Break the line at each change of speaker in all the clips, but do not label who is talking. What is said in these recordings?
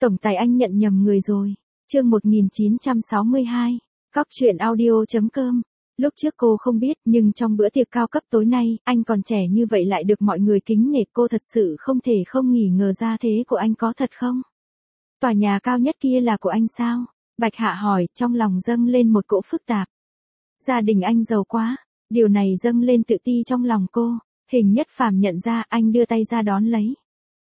Tổng tài anh nhận nhầm người rồi. Chương 1962. Cóc truyện audio.com. Lúc trước cô không biết, nhưng trong bữa tiệc cao cấp tối nay, anh còn trẻ như vậy lại được mọi người kính nể, cô thật sự không thể không nghi ngờ ra thế của anh có thật không? Tòa nhà cao nhất kia là của anh sao? Bạch Hạ hỏi, trong lòng dâng lên một cỗ phức tạp. Gia đình anh giàu quá, điều này dâng lên tự ti trong lòng cô. Hình Nhất Phàm nhận ra, anh đưa tay ra đón lấy.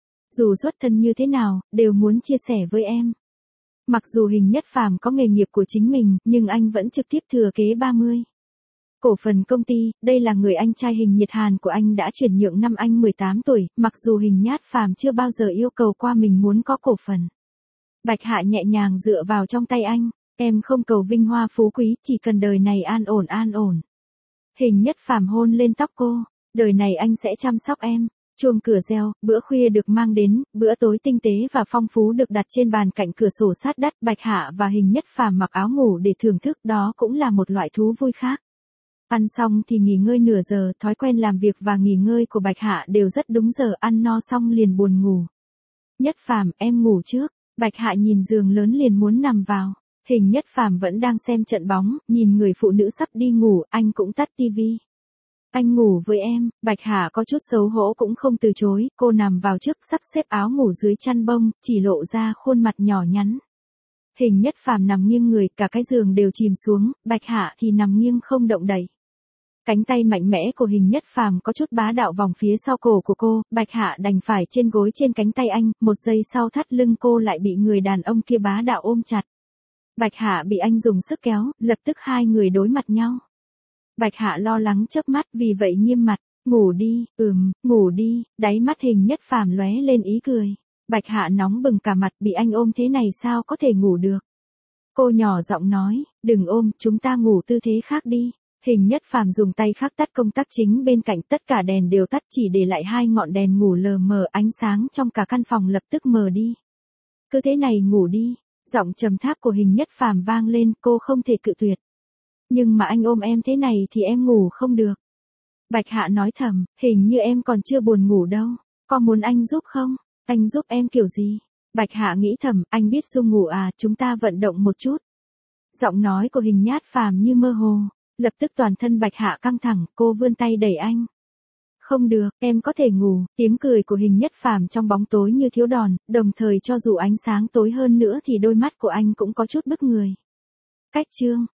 Dù xuất thân như thế nào, đều muốn chia sẻ với em. Mặc dù Hình Nhất Phàm có nghề nghiệp của chính mình, nhưng anh vẫn trực tiếp thừa kế 30. Cổ phần công ty, đây là người anh trai Hình Nhiệt Hàn của anh đã chuyển nhượng năm anh 18 tuổi, mặc dù Hình Nhất Phàm chưa bao giờ yêu cầu qua mình muốn có cổ phần. Bạch Hạ nhẹ nhàng dựa vào trong tay anh, em không cầu vinh hoa phú quý, chỉ cần đời này an ổn an ổn. Hình Nhất Phàm hôn lên tóc cô, đời này anh sẽ chăm sóc em. Chuông cửa reo, bữa khuya được mang đến, bữa tối tinh tế và phong phú được đặt trên bàn cạnh cửa sổ sát đất. Bạch Hạ và Hình Nhất Phàm mặc áo ngủ để thưởng thức, đó cũng là một loại thú vui khác. Ăn xong thì nghỉ ngơi nửa giờ, thói quen làm việc và nghỉ ngơi của Bạch Hạ đều rất đúng giờ, ăn no xong liền buồn ngủ. Nhất Phàm, em ngủ trước. Bạch Hạ nhìn giường lớn liền muốn nằm vào. Hình Nhất Phàm vẫn đang xem trận bóng, nhìn người phụ nữ sắp đi ngủ, anh cũng tắt tivi. Anh ngủ với em. Bạch Hạ có chút xấu hổ cũng không từ chối, cô nằm vào trước, sắp xếp áo ngủ dưới chăn bông, chỉ lộ ra khuôn mặt nhỏ nhắn. Hình Nhất Phàm nằm nghiêng người, cả cái giường đều chìm xuống, Bạch Hạ thì nằm nghiêng không động đậy. Cánh tay mạnh mẽ của Hình Nhất Phàm có chút bá đạo vòng phía sau cổ của cô, Bạch Hạ đành phải trên gối trên cánh tay anh, một giây sau thắt lưng cô lại bị người đàn ông kia bá đạo ôm chặt. Bạch Hạ bị anh dùng sức kéo, lập tức hai người đối mặt nhau. Bạch Hạ lo lắng chớp mắt, vì vậy nghiêm mặt, ngủ đi, ngủ đi, đáy mắt Hình Nhất Phàm lóe lên ý cười. Bạch Hạ nóng bừng cả mặt, bị anh ôm thế này sao có thể ngủ được. Cô nhỏ giọng nói, đừng ôm, chúng ta ngủ tư thế khác đi. Hình Nhất Phàm dùng tay khác tắt công tắc chính bên cạnh, tất cả đèn đều tắt, chỉ để lại hai ngọn đèn ngủ lờ mờ, ánh sáng trong cả căn phòng lập tức mờ đi. Cứ thế này ngủ đi, giọng trầm thấp của Hình Nhất Phàm vang lên, cô không thể cự tuyệt. Nhưng mà anh ôm em thế này thì em ngủ không được. Bạch Hạ nói thầm, hình như em còn chưa buồn ngủ đâu, có muốn anh giúp không? Anh giúp em kiểu gì? Bạch Hạ nghĩ thầm, anh biết dung ngủ à, chúng ta vận động một chút. Giọng nói của Hình Nhất Phàm như mơ hồ, lập tức toàn thân Bạch Hạ căng thẳng, cô vươn tay đẩy anh. Không được, em có thể ngủ. Tiếng cười của Hình Nhất Phàm trong bóng tối như thiếu đòn, đồng thời cho dù ánh sáng tối hơn nữa thì đôi mắt của anh cũng có chút bức người. Cách chương